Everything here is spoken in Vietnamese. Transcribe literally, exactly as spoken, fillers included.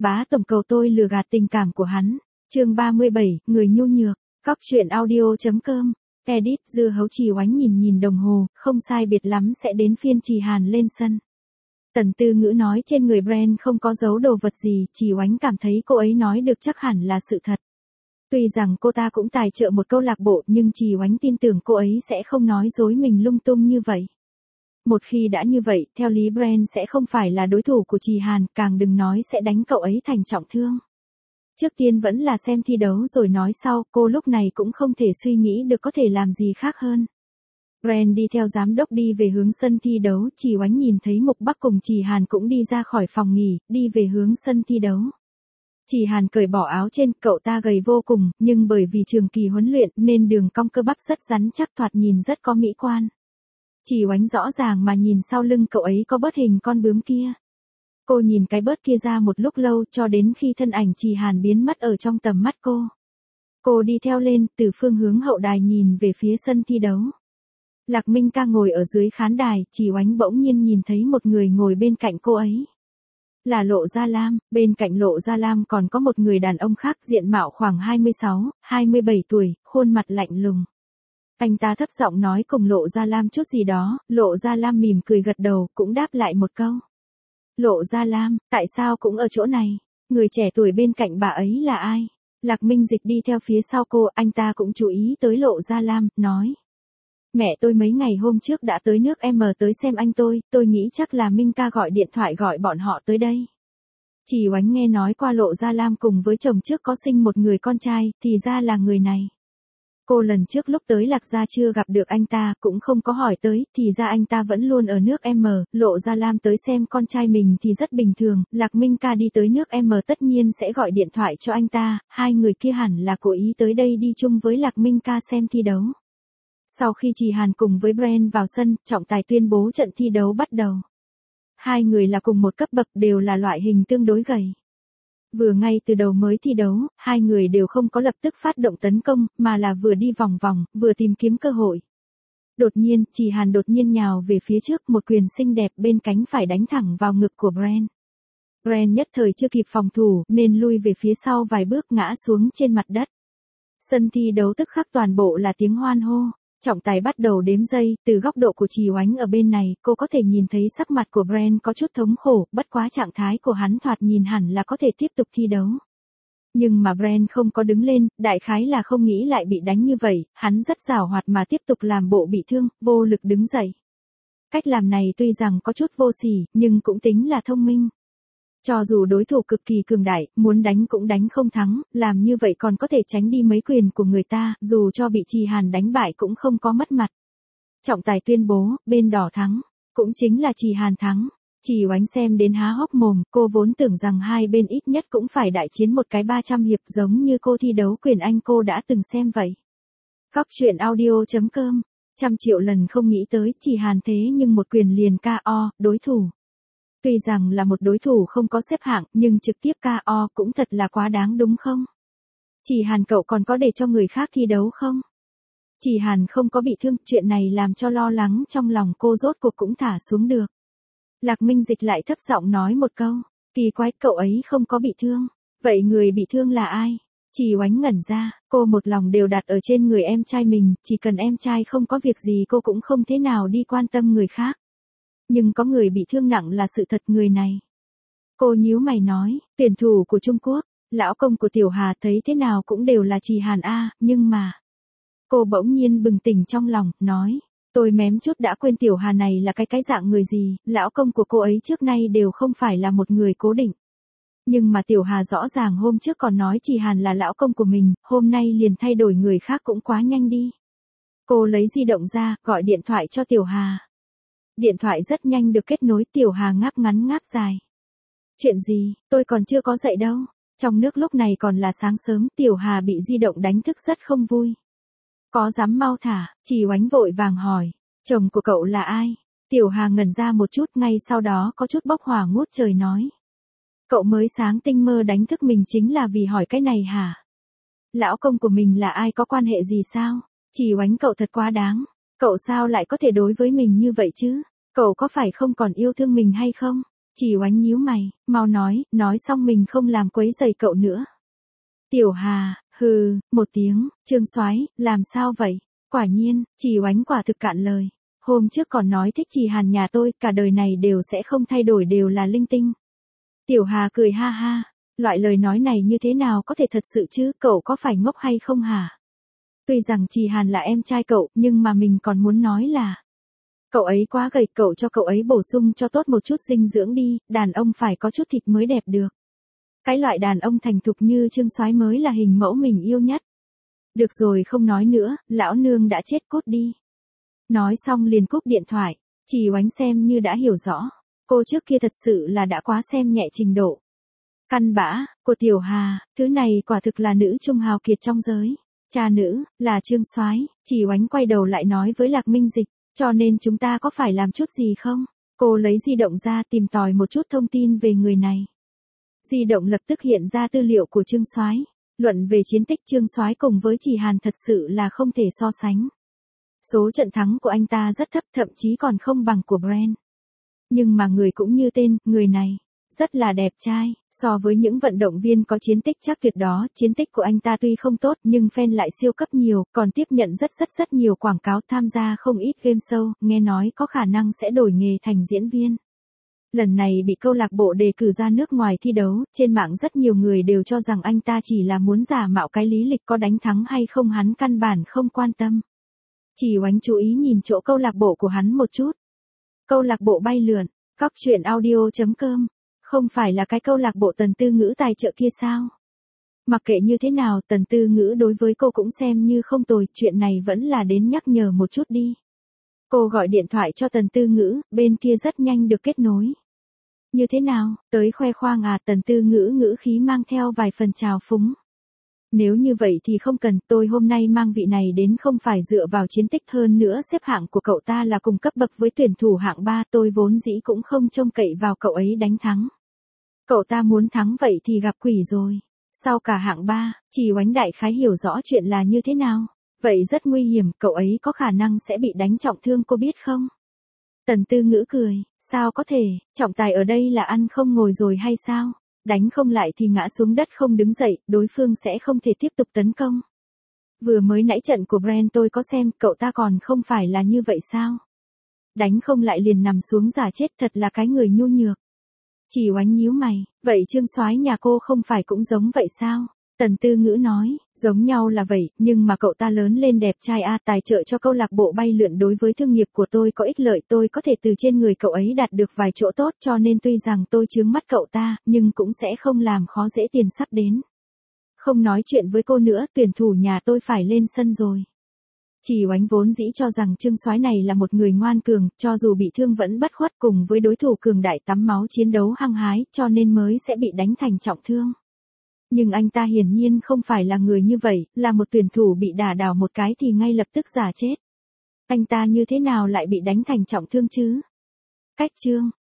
bá tổng cầu tôi lừa gạt tình cảm của hắn. Chương ba mươi bảy, người nhu nhược. Góc truyện audio.com. Edit. Dưa hấu Trì Oánh nhìn nhìn đồng hồ, không sai biệt lắm sẽ đến phiên Trì Hàn lên sân. Tần Tư Ngữ nói trên người Brand không có giấu đồ vật gì, Trì Oánh cảm thấy cô ấy nói được chắc hẳn là sự thật. Tuy rằng cô ta cũng tài trợ một câu lạc bộ nhưng Trì Oánh tin tưởng cô ấy sẽ không nói dối mình lung tung như vậy. Một khi đã như vậy, theo lý Brand sẽ không phải là đối thủ của Trì Hàn, càng đừng nói sẽ đánh cậu ấy thành trọng thương. Trước tiên vẫn là xem thi đấu rồi nói sau, cô lúc này cũng không thể suy nghĩ được có thể làm gì khác hơn. Brand đi theo giám đốc đi về hướng sân thi đấu, Trì Oánh nhìn thấy Mục Bắc cùng Trì Hàn cũng đi ra khỏi phòng nghỉ, đi về hướng sân thi đấu. Trì Hàn cởi bỏ áo trên, cậu ta gầy vô cùng, nhưng bởi vì trường kỳ huấn luyện nên đường cong cơ bắp rất rắn chắc, thoạt nhìn rất có mỹ quan. Trì Oánh rõ ràng mà nhìn sau lưng cậu ấy có bớt hình con bướm kia. Cô nhìn cái bớt kia ra một lúc lâu cho đến khi thân ảnh Trì Hàn biến mất ở trong tầm mắt cô. Cô đi theo lên, từ phương hướng hậu đài nhìn về phía sân thi đấu. Lạc Minh Ca ngồi ở dưới khán đài, Trì Oánh bỗng nhiên nhìn thấy một người ngồi bên cạnh cô ấy. Là Lộ Gia Lam, bên cạnh Lộ Gia Lam còn có một người đàn ông khác diện mạo khoảng hai mươi sáu, hai mươi bảy tuổi, khuôn mặt lạnh lùng. Anh ta thấp giọng nói cùng Lộ Gia Lam chút gì đó, Lộ Gia Lam mỉm cười gật đầu, cũng đáp lại một câu. Lộ Gia Lam, tại sao cũng ở chỗ này? Người trẻ tuổi bên cạnh bà ấy là ai? Lạc Minh Dịch đi theo phía sau cô, anh ta cũng chú ý tới Lộ Gia Lam, nói. Mẹ tôi mấy ngày hôm trước đã tới nước M tới xem anh tôi, tôi nghĩ chắc là Minh Ca gọi điện thoại gọi bọn họ tới đây. Trì Oánh nghe nói qua Lộ Gia Lam cùng với chồng trước có sinh một người con trai, thì ra là người này. Cô lần trước lúc tới Lạc Gia chưa gặp được anh ta, cũng không có hỏi tới, thì ra anh ta vẫn luôn ở nước M, Lộ Gia Lam tới xem con trai mình thì rất bình thường, Lạc Minh Ca đi tới nước M tất nhiên sẽ gọi điện thoại cho anh ta, hai người kia hẳn là cố ý tới đây đi chung với Lạc Minh Ca xem thi đấu. Sau khi Trì Hàn cùng với Brand vào sân, trọng tài tuyên bố trận thi đấu bắt đầu. Hai người là cùng một cấp bậc, đều là loại hình tương đối gầy. Vừa ngay từ đầu mới thi đấu, hai người đều không có lập tức phát động tấn công, mà là vừa đi vòng vòng, vừa tìm kiếm cơ hội. Đột nhiên, Trì Hàn đột nhiên nhào về phía trước, một quyền xinh đẹp bên cánh phải đánh thẳng vào ngực của Brand. Brand nhất thời chưa kịp phòng thủ, nên lui về phía sau vài bước ngã xuống trên mặt đất. Sân thi đấu tức khắc toàn bộ là tiếng hoan hô. Trọng tài bắt đầu đếm giây, từ góc độ của Trì Oánh ở bên này, cô có thể nhìn thấy sắc mặt của Brand có chút thống khổ, bất quá trạng thái của hắn thoạt nhìn hẳn là có thể tiếp tục thi đấu. Nhưng mà Brand không có đứng lên, đại khái là không nghĩ lại bị đánh như vậy, hắn rất giàu hoạt mà tiếp tục làm bộ bị thương, vô lực đứng dậy. Cách làm này tuy rằng có chút vô sỉ, nhưng cũng tính là thông minh. Cho dù đối thủ cực kỳ cường đại, muốn đánh cũng đánh không thắng, làm như vậy còn có thể tránh đi mấy quyền của người ta, dù cho bị Trì Hàn đánh bại cũng không có mất mặt. Trọng tài tuyên bố, bên đỏ thắng, cũng chính là Trì Hàn thắng. Trì Oánh xem đến há hốc mồm, cô vốn tưởng rằng hai bên ít nhất cũng phải đại chiến một cái ba trăm hiệp giống như cô thi đấu quyền Anh cô đã từng xem vậy. Góc truyện audio.com, trăm triệu lần không nghĩ tới Trì Hàn thế nhưng một quyền liền ca o, đối thủ. Tuy rằng là một đối thủ không có xếp hạng, nhưng trực tiếp ca o cũng thật là quá đáng đúng không? Trì Hàn cậu còn có để cho người khác thi đấu không? Trì Hàn không có bị thương, chuyện này làm cho lo lắng trong lòng cô rốt cuộc cũng thả xuống được. Lạc Minh Dịch lại thấp giọng nói một câu, kỳ quái cậu ấy không có bị thương. Vậy người bị thương là ai? Trì Oánh ngẩn ra, cô một lòng đều đặt ở trên người em trai mình, chỉ cần em trai không có việc gì cô cũng không thế nào đi quan tâm người khác. Nhưng có người bị thương nặng là sự thật, người này. Cô nhíu mày nói, tuyển thủ của Trung Quốc, lão công của Tiểu Hà thấy thế nào cũng đều là Trì Hàn a, nhưng mà. Cô bỗng nhiên bừng tỉnh trong lòng, nói, tôi mém chút đã quên Tiểu Hà này là cái cái dạng người gì, lão công của cô ấy trước nay đều không phải là một người cố định. Nhưng mà Tiểu Hà rõ ràng hôm trước còn nói Trì Hàn là lão công của mình, hôm nay liền thay đổi người khác cũng quá nhanh đi. Cô lấy di động ra, gọi điện thoại cho Tiểu Hà. Điện thoại rất nhanh được kết nối, Tiểu Hà ngáp ngắn ngáp dài. Chuyện gì, tôi còn chưa có dậy đâu. Trong nước lúc này còn là sáng sớm, Tiểu Hà bị di động đánh thức rất không vui. Có dám mau thả, Trì Oánh vội vàng hỏi, chồng của cậu là ai? Tiểu Hà ngẩn ra một chút, ngay sau đó có chút bốc hỏa ngút trời nói. Cậu mới sáng tinh mơ đánh thức mình chính là vì hỏi cái này hả? Lão công của mình là ai, có quan hệ gì sao? Trì Oánh cậu thật quá đáng. Cậu sao lại có thể đối với mình như vậy chứ? Cậu có phải không còn yêu thương mình hay không? Chỉ Oánh nhíu mày, mau nói, nói xong mình không làm quấy rầy cậu nữa. Tiểu Hà, hừ, một tiếng, Trương Soái, làm sao vậy? Quả nhiên, Chỉ Oánh quả thực cạn lời. Hôm trước còn nói thích Trì Hàn nhà tôi, cả đời này đều sẽ không thay đổi, đều là linh tinh. Tiểu Hà cười ha ha, loại lời nói này như thế nào có thể thật sự chứ, cậu có phải ngốc hay không hả? Tuy rằng Trì Hàn là em trai cậu, nhưng mà mình còn muốn nói là cậu ấy quá gầy, cậu cho cậu ấy bổ sung cho tốt một chút dinh dưỡng đi, đàn ông phải có chút thịt mới đẹp được. Cái loại đàn ông thành thục như Trương Soái mới là hình mẫu mình yêu nhất. Được rồi, không nói nữa, lão nương đã chết, cút đi. Nói xong liền cúp điện thoại. Chỉ Oánh xem như đã hiểu rõ. Cô trước kia thật sự là đã quá xem nhẹ trình độ căn bã của Tiểu Hà, thứ này quả thực là nữ trung hào kiệt trong giới. Cha nữ, là Trương Soái. Chỉ Oánh quay đầu lại nói với Lạc Minh Dịch, cho nên chúng ta có phải làm chút gì không? Cô lấy di động ra tìm tòi một chút thông tin về người này. Di động lập tức hiện ra tư liệu của Trương Soái. Luận về chiến tích, Trương Soái cùng với Trì Hàn thật sự là không thể so sánh. Số trận thắng của anh ta rất thấp, thậm chí còn không bằng của Brand. Nhưng mà người cũng như tên, người này rất là đẹp trai. So với những vận động viên có chiến tích chắc tuyệt đó, chiến tích của anh ta tuy không tốt nhưng fan lại siêu cấp nhiều, còn tiếp nhận rất rất rất nhiều quảng cáo, tham gia không ít game show, nghe nói có khả năng sẽ đổi nghề thành diễn viên. Lần này bị câu lạc bộ đề cử ra nước ngoài thi đấu, trên mạng rất nhiều người đều cho rằng anh ta chỉ là muốn giả mạo cái lý lịch, có đánh thắng hay không hắn căn bản không quan tâm. Chỉ Oánh chú ý nhìn chỗ câu lạc bộ của hắn một chút. Câu lạc bộ bay lượn, cóc truyện audio chấm com, không phải là cái câu lạc bộ Tần Tư Ngữ tài trợ kia sao? Mặc kệ như thế nào, Tần Tư Ngữ đối với cô cũng xem như không tồi, chuyện này vẫn là đến nhắc nhở một chút đi. Cô gọi điện thoại cho Tần Tư Ngữ, bên kia rất nhanh được kết nối. Như thế nào, tới khoe khoang à? Tần Tư Ngữ ngữ khí mang theo vài phần trào phúng. Nếu như vậy thì không cần, tôi hôm nay mang vị này đến không phải dựa vào chiến tích, hơn nữa xếp hạng của cậu ta là cùng cấp bậc với tuyển thủ hạng ba, tôi vốn dĩ cũng không trông cậy vào cậu ấy đánh thắng. Cậu ta muốn thắng vậy thì gặp quỷ rồi. Sau cả hạng ba, Chỉ Oánh đại khái hiểu rõ chuyện là như thế nào. Vậy rất nguy hiểm, cậu ấy có khả năng sẽ bị đánh trọng thương, cô biết không? Tần Tư Ngữ cười, sao có thể, trọng tài ở đây là ăn không ngồi rồi hay sao? Đánh không lại thì ngã xuống đất không đứng dậy, đối phương sẽ không thể tiếp tục tấn công. Vừa mới nãy trận của Brand tôi có xem, cậu ta còn không phải là như vậy sao? Đánh không lại liền nằm xuống giả chết, thật là cái người nhu nhược. Chỉ Oánh nhíu mày, vậy Trương Soái nhà cô không phải cũng giống vậy sao? Tần Tư Ngữ nói, giống nhau là vậy, nhưng mà cậu ta lớn lên đẹp trai a, tài trợ cho câu lạc bộ bay lượn đối với thương nghiệp của tôi có ích lợi, tôi có thể từ trên người cậu ấy đạt được vài chỗ tốt, cho nên tuy rằng tôi chướng mắt cậu ta, nhưng cũng sẽ không làm khó dễ tiền sắp đến. Không nói chuyện với cô nữa, tuyển thủ nhà tôi phải lên sân rồi. Chỉ Oánh vốn dĩ cho rằng Trương Soái này là một người ngoan cường, cho dù bị thương vẫn bất khuất, cùng với đối thủ cường đại tắm máu chiến đấu hăng hái, cho nên mới sẽ bị đánh thành trọng thương. Nhưng anh ta hiển nhiên không phải là người như vậy, là một tuyển thủ bị đả đảo một cái thì ngay lập tức giả chết. Anh ta như thế nào lại bị đánh thành trọng thương chứ? Cách chương